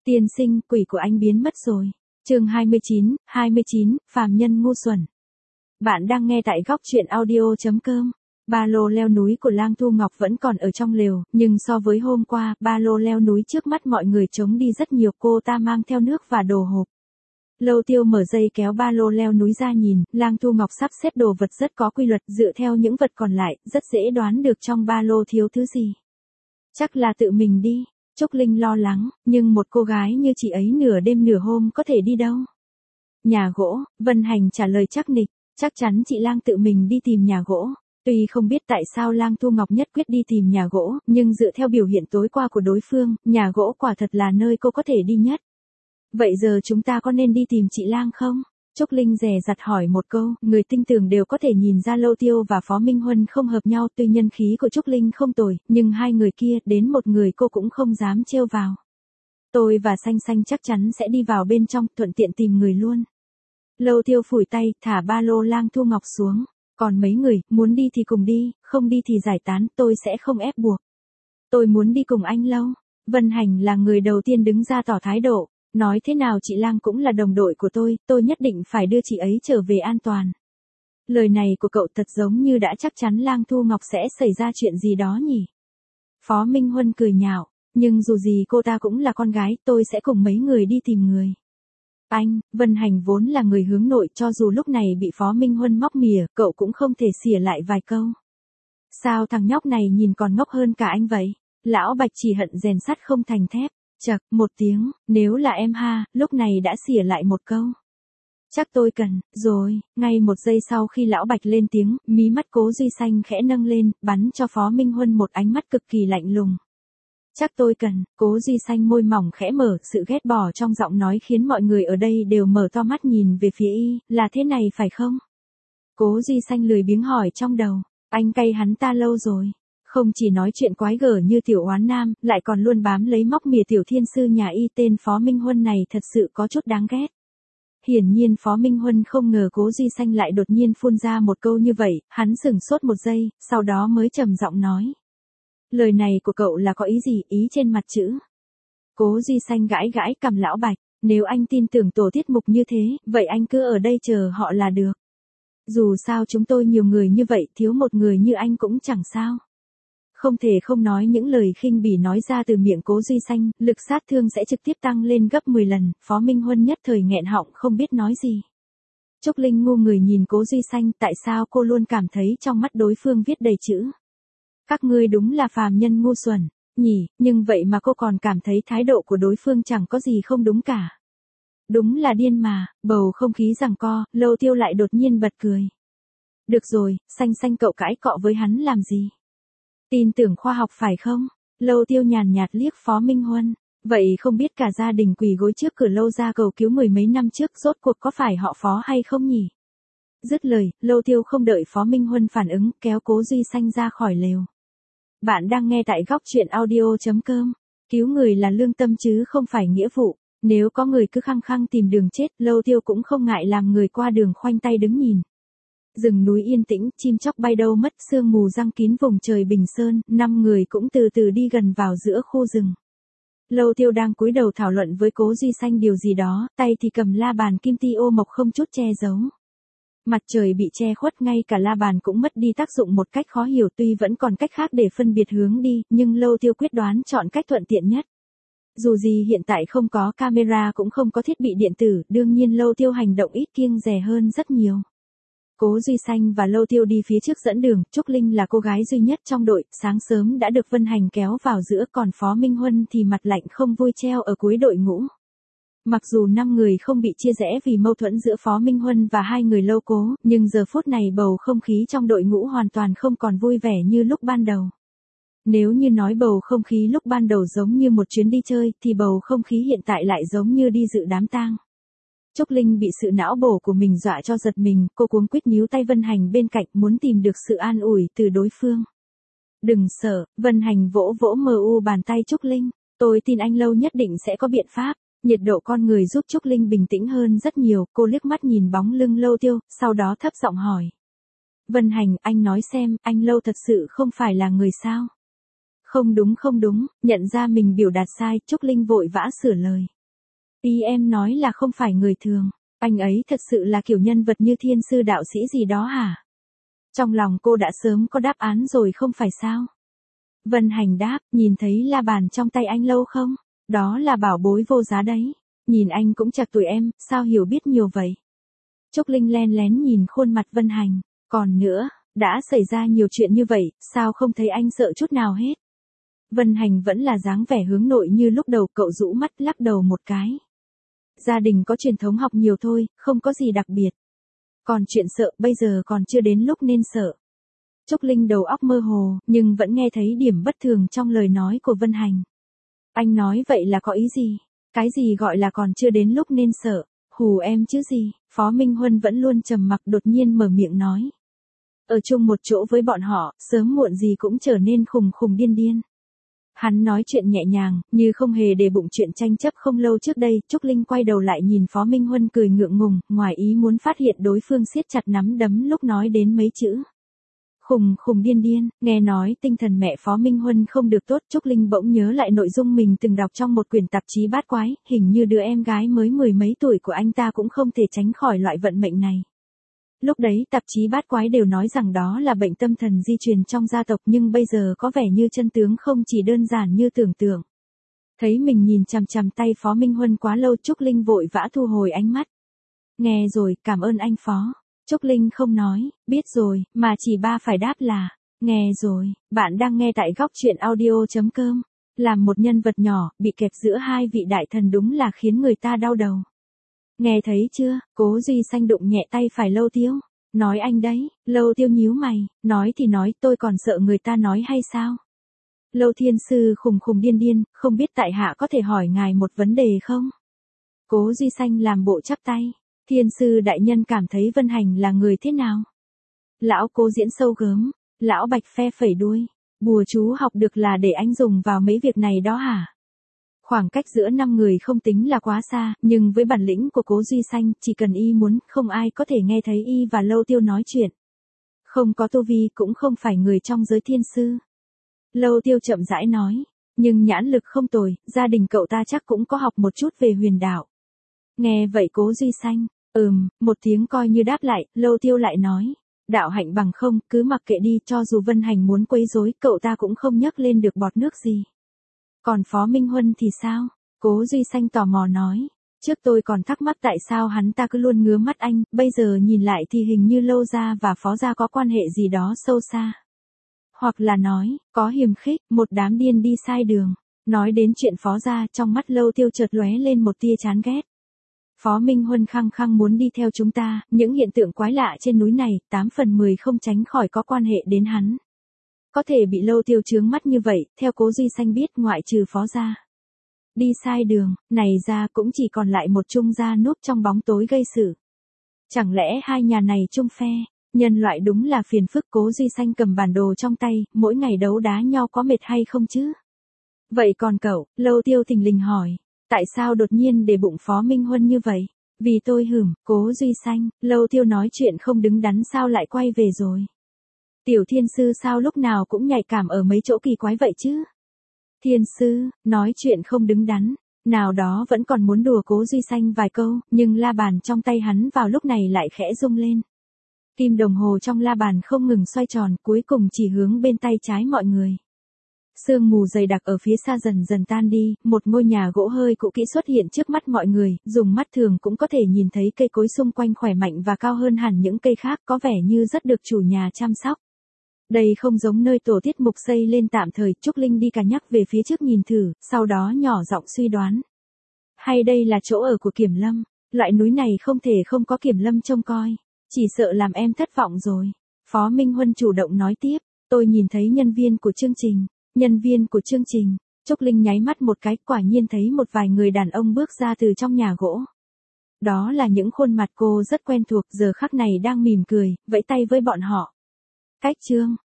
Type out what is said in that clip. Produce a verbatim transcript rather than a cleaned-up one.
Tiên sinh, quỷ của anh biến mất rồi. Chương hai mươi chín, hai mươi chín, phàm nhân ngu xuẩn. Bạn đang nghe tại góc truyện audio chấm com. Ba lô leo núi của Lang Thu Ngọc vẫn còn ở trong lều, nhưng so với hôm qua, ba lô leo núi trước mắt mọi người trống đi rất nhiều. Cô ta mang theo nước và đồ hộp. Lâu Tiêu mở dây kéo ba lô leo núi ra nhìn, Lang Thu Ngọc sắp xếp đồ vật rất có quy luật, dựa theo những vật còn lại, rất dễ đoán được trong ba lô thiếu thứ gì. Chắc là tự mình đi. Trúc Linh lo lắng, nhưng một cô gái như chị ấy nửa đêm nửa hôm có thể đi đâu? Nhà gỗ, Vân Hành trả lời chắc nịch, chắc chắn chị Lang tự mình đi tìm nhà gỗ. Tuy không biết tại sao Lang Thu Ngọc nhất quyết đi tìm nhà gỗ, nhưng dựa theo biểu hiện tối qua của đối phương, nhà gỗ quả thật là nơi cô có thể đi nhất. Vậy giờ chúng ta có nên đi tìm chị Lang không? Trúc Linh dè dặt hỏi một câu, người tinh tường đều có thể nhìn ra Lâu Tiêu và Phó Minh Huân không hợp nhau, tuy nhân khí của Trúc Linh không tồi, nhưng hai người kia, đến một người cô cũng không dám trêu vào. Tôi và Xanh Xanh chắc chắn sẽ đi vào bên trong, thuận tiện tìm người luôn. Lâu Tiêu phủi tay, thả ba lô Lang Thu Ngọc xuống, còn mấy người, muốn đi thì cùng đi, không đi thì giải tán, tôi sẽ không ép buộc. Tôi muốn đi cùng anh Lâu. Vân Hành là người đầu tiên đứng ra tỏ thái độ. Nói thế nào chị Lang cũng là đồng đội của tôi, tôi nhất định phải đưa chị ấy trở về an toàn. Lời này của cậu thật giống như đã chắc chắn Lang Thu Ngọc sẽ xảy ra chuyện gì đó nhỉ? Phó Minh Huân cười nhạo, nhưng dù gì cô ta cũng là con gái, tôi sẽ cùng mấy người đi tìm người. Anh, Vân Hành vốn là người hướng nội, cho dù lúc này bị Phó Minh Huân móc mỉa, cậu cũng không thể xỉa lại vài câu. Sao thằng nhóc này nhìn còn ngốc hơn cả anh vậy? Lão Bạch chỉ hận rèn sắt không thành thép. Chậc, một tiếng, nếu là em ha, lúc này đã xỉa lại một câu. Chắc tôi cần, rồi, ngay một giây sau khi lão Bạch lên tiếng, mí mắt Cố Duy Xanh khẽ nâng lên, bắn cho Phó Minh Huân một ánh mắt cực kỳ lạnh lùng. Chắc tôi cần, Cố Duy Xanh môi mỏng khẽ mở, sự ghét bỏ trong giọng nói khiến mọi người ở đây đều mở to mắt nhìn về phía y, là thế này phải không? Cố Duy Xanh lười biếng hỏi trong đầu, anh cay hắn ta lâu rồi. Không chỉ nói chuyện quái gở như tiểu oán nam, lại còn luôn bám lấy móc mỉa tiểu thiên sư nhà y, tên Phó Minh Huân này thật sự có chút đáng ghét. Hiển nhiên Phó Minh Huân không ngờ Cố Duy Xanh lại đột nhiên phun ra một câu như vậy, hắn sửng sốt một giây, sau đó mới trầm giọng nói. Lời này của cậu là có ý gì, ý trên mặt chữ? Cố Duy Xanh gãi gãi cằm lão Bạch, nếu anh tin tưởng tổ tiết mục như thế, vậy anh cứ ở đây chờ họ là được. Dù sao chúng tôi nhiều người như vậy, thiếu một người như anh cũng chẳng sao. Không thể không nói những lời khinh bỉ nói ra từ miệng Cố Duy Xanh, lực sát thương sẽ trực tiếp tăng lên gấp mười lần, Phó Minh Huân nhất thời nghẹn họng không biết nói gì. Trúc Linh ngu người nhìn Cố Duy Xanh, tại sao cô luôn cảm thấy trong mắt đối phương viết đầy chữ. Các ngươi đúng là phàm nhân ngu xuẩn, nhỉ, nhưng vậy mà cô còn cảm thấy thái độ của đối phương chẳng có gì không đúng cả. Đúng là điên mà, bầu không khí giằng co, Lâu Tiêu lại đột nhiên bật cười. Được rồi, Xanh Xanh cậu cãi cọ với hắn làm gì? Tin tưởng khoa học phải không? Lâu Tiêu nhàn nhạt liếc Phó Minh Huân. Vậy không biết cả gia đình quỳ gối trước cửa Lâu gia cầu cứu mười mấy năm trước rốt cuộc có phải họ Phó hay không nhỉ? Dứt lời, Lâu Tiêu không đợi Phó Minh Huân phản ứng, kéo Cố Duy Xanh ra khỏi lều. Bạn đang nghe tại góc truyện audio chấm com. Cứu người là lương tâm chứ không phải nghĩa vụ. Nếu có người cứ khăng khăng tìm đường chết, Lâu Tiêu cũng không ngại làm người qua đường khoanh tay đứng nhìn. Rừng núi yên tĩnh, chim chóc bay đâu mất, sương mù giăng kín vùng trời Bình Sơn, năm người cũng từ từ đi gần vào giữa khu rừng. Lâu Tiêu đang cúi đầu thảo luận với Cố Duy Xanh điều gì đó, tay thì cầm la bàn kim ti ô mộc không chút che giấu. Mặt trời bị che khuất, ngay cả la bàn cũng mất đi tác dụng một cách khó hiểu, tuy vẫn còn cách khác để phân biệt hướng đi, nhưng Lâu Tiêu quyết đoán chọn cách thuận tiện nhất. Dù gì hiện tại không có camera cũng không có thiết bị điện tử, đương nhiên Lâu Tiêu hành động ít kiêng dè hơn rất nhiều. Cố Duy Xanh và Lâu Tiêu đi phía trước dẫn đường, Trúc Linh là cô gái duy nhất trong đội, sáng sớm đã được Vân Hành kéo vào giữa, còn Phó Minh Huân thì mặt lạnh không vui treo ở cuối đội ngũ. Mặc dù năm người không bị chia rẽ vì mâu thuẫn giữa Phó Minh Huân và hai người Lâu Cố, nhưng giờ phút này bầu không khí trong đội ngũ hoàn toàn không còn vui vẻ như lúc ban đầu. Nếu như nói bầu không khí lúc ban đầu giống như một chuyến đi chơi, thì bầu không khí hiện tại lại giống như đi dự đám tang. Trúc Linh bị sự não bổ của mình dọa cho giật mình, cô cuống quýt níu tay Vân Hành bên cạnh muốn tìm được sự an ủi từ đối phương. Đừng sợ, Vân Hành vỗ vỗ mờ u bàn tay Trúc Linh, tôi tin anh Lâu nhất định sẽ có biện pháp. Nhiệt độ con người giúp Trúc Linh bình tĩnh hơn rất nhiều, cô liếc mắt nhìn bóng lưng Lâu Tiêu, sau đó thấp giọng hỏi. Vân Hành, anh nói xem, anh Lâu thật sự không phải là người sao? Không đúng không đúng, nhận ra mình biểu đạt sai, Trúc Linh vội vã sửa lời. Ý em nói là không phải người thường, anh ấy thật sự là kiểu nhân vật như thiên sư đạo sĩ gì đó hả? Trong lòng cô đã sớm có đáp án rồi không phải sao? Vân Hành đáp, nhìn thấy la bàn trong tay anh lâu không? Đó là bảo bối vô giá đấy. Nhìn anh cũng chạc tuổi em, sao hiểu biết nhiều vậy? Trúc Linh len lén nhìn khuôn mặt Vân Hành. Còn nữa, đã xảy ra nhiều chuyện như vậy, sao không thấy anh sợ chút nào hết? Vân Hành vẫn là dáng vẻ hướng nội như lúc đầu, cậu rũ mắt lắc đầu một cái. Gia đình có truyền thống học nhiều thôi, không có gì đặc biệt. Còn chuyện sợ bây giờ còn chưa đến lúc nên sợ. Trúc Linh đầu óc mơ hồ, nhưng vẫn nghe thấy điểm bất thường trong lời nói của Vân Hành. Anh nói vậy là có ý gì? Cái gì gọi là còn chưa đến lúc nên sợ? Hù em chứ gì? Phó Minh Huân vẫn luôn trầm mặc đột nhiên mở miệng nói. Ở chung một chỗ với bọn họ, sớm muộn gì cũng trở nên khùng khùng điên điên. Hắn nói chuyện nhẹ nhàng, như không hề để bụng chuyện tranh chấp không lâu trước đây. Trúc Linh quay đầu lại nhìn Phó Minh Huân cười ngượng ngùng, ngoài ý muốn phát hiện đối phương siết chặt nắm đấm lúc nói đến mấy chữ. Khùng khùng điên điên, nghe nói tinh thần mẹ Phó Minh Huân không được tốt. Trúc Linh bỗng nhớ lại nội dung mình từng đọc trong một quyển tạp chí bát quái, hình như đứa em gái mới mười mấy tuổi của anh ta cũng không thể tránh khỏi loại vận mệnh này. Lúc đấy tạp chí bát quái đều nói rằng đó là bệnh tâm thần di truyền trong gia tộc, nhưng bây giờ có vẻ như chân tướng không chỉ đơn giản như tưởng tượng. Thấy mình nhìn chằm chằm tay Phó Minh Huân quá lâu, Trúc Linh vội vã thu hồi ánh mắt. Nghe rồi, cảm ơn anh Phó. Trúc Linh không nói, biết rồi, mà chỉ ba phải đáp là, nghe rồi. Bạn đang nghe tại góc truyện audio chấm com. Làm một nhân vật nhỏ, bị kẹp giữa hai vị đại thần đúng là khiến người ta đau đầu. Nghe thấy chưa, Cố Duy Xanh đụng nhẹ tay phải Lâu Tiêu. Nói anh đấy. Lâu Tiêu nhíu mày, nói thì nói, tôi còn sợ người ta nói hay sao? Lâu Thiên Sư khùng khùng điên điên, không biết tại hạ có thể hỏi ngài một vấn đề không? Cố Duy Xanh làm bộ chắp tay. Thiên Sư đại nhân cảm thấy Vân Hành là người thế nào? Lão Cố diễn sâu gớm, lão Bạch phe phẩy đuôi. Bùa chú học được là để anh dùng vào mấy việc này đó hả? Khoảng cách giữa năm người không tính là quá xa, nhưng với bản lĩnh của Cố Duy Xanh, chỉ cần y muốn, không ai có thể nghe thấy y và Lâu Tiêu nói chuyện. Không có tu vi cũng không phải người trong giới thiên sư. Lâu Tiêu chậm rãi nói, nhưng nhãn lực không tồi, gia đình cậu ta chắc cũng có học một chút về huyền đạo. Nghe vậy Cố Duy Xanh, ừm, một tiếng coi như đáp lại. Lâu Tiêu lại nói, đạo hạnh bằng không, cứ mặc kệ đi, cho dù Vân Hành muốn quấy rối, cậu ta cũng không nhấc lên được bọt nước gì. Còn Phó Minh Huân thì sao? Cố Duy Xanh tò mò nói, trước tôi còn thắc mắc tại sao hắn ta cứ luôn ngứa mắt anh, bây giờ nhìn lại thì hình như Lâu gia và Phó gia có quan hệ gì đó sâu xa. Hoặc là nói, có hiềm khích, một đám điên đi sai đường. Nói đến chuyện Phó gia, trong mắt Lâu Tiêu chợt lóe lên một tia chán ghét. Phó Minh Huân khăng khăng muốn đi theo chúng ta, những hiện tượng quái lạ trên núi này, tám phần mười không tránh khỏi có quan hệ đến hắn. Có thể bị Lâu Tiêu chướng mắt như vậy, theo Cố Duy Xanh biết, ngoại trừ Phó gia. Đi sai đường, này ra cũng chỉ còn lại một Trung gia núp trong bóng tối gây sự. Chẳng lẽ hai nhà này chung phe? Nhân loại đúng là phiền phức. Cố Duy Xanh cầm bản đồ trong tay, mỗi ngày đấu đá nhau có mệt hay không chứ? Vậy còn cậu? Lâu Tiêu thình lình hỏi. Tại sao đột nhiên để bụng Phó Minh Huân như vậy? Vì tôi hửm. Cố Duy Xanh. Lâu Tiêu nói chuyện không đứng đắn sao lại quay về rồi? Tiểu Thiên Sư sao lúc nào cũng nhạy cảm ở mấy chỗ kỳ quái vậy chứ? Thiên Sư, nói chuyện không đứng đắn. Nào đó vẫn còn muốn đùa Cố Duy Xanh vài câu, nhưng la bàn trong tay hắn vào lúc này lại khẽ rung lên. Kim đồng hồ trong la bàn không ngừng xoay tròn, cuối cùng chỉ hướng bên tay trái mọi người. Sương mù dày đặc ở phía xa dần dần tan đi, một ngôi nhà gỗ hơi cũ kỹ xuất hiện trước mắt mọi người, dùng mắt thường cũng có thể nhìn thấy cây cối xung quanh khỏe mạnh và cao hơn hẳn những cây khác, có vẻ như rất được chủ nhà chăm sóc. Đây không giống nơi tổ tiết mục xây lên tạm thời. Trúc Linh đi cả nhắc về phía trước nhìn thử, sau đó nhỏ giọng suy đoán. Hay đây là chỗ ở của Kiểm Lâm? Loại núi này không thể không có Kiểm Lâm trông coi. Chỉ sợ làm em thất vọng rồi. Phó Minh Huân chủ động nói tiếp. Tôi nhìn thấy nhân viên của chương trình. Nhân viên của chương trình. Trúc Linh nháy mắt một cái, quả nhiên thấy một vài người đàn ông bước ra từ trong nhà gỗ. Đó là những khuôn mặt cô rất quen thuộc, giờ khắc này đang mỉm cười, vẫy tay với bọn họ. Cách chương.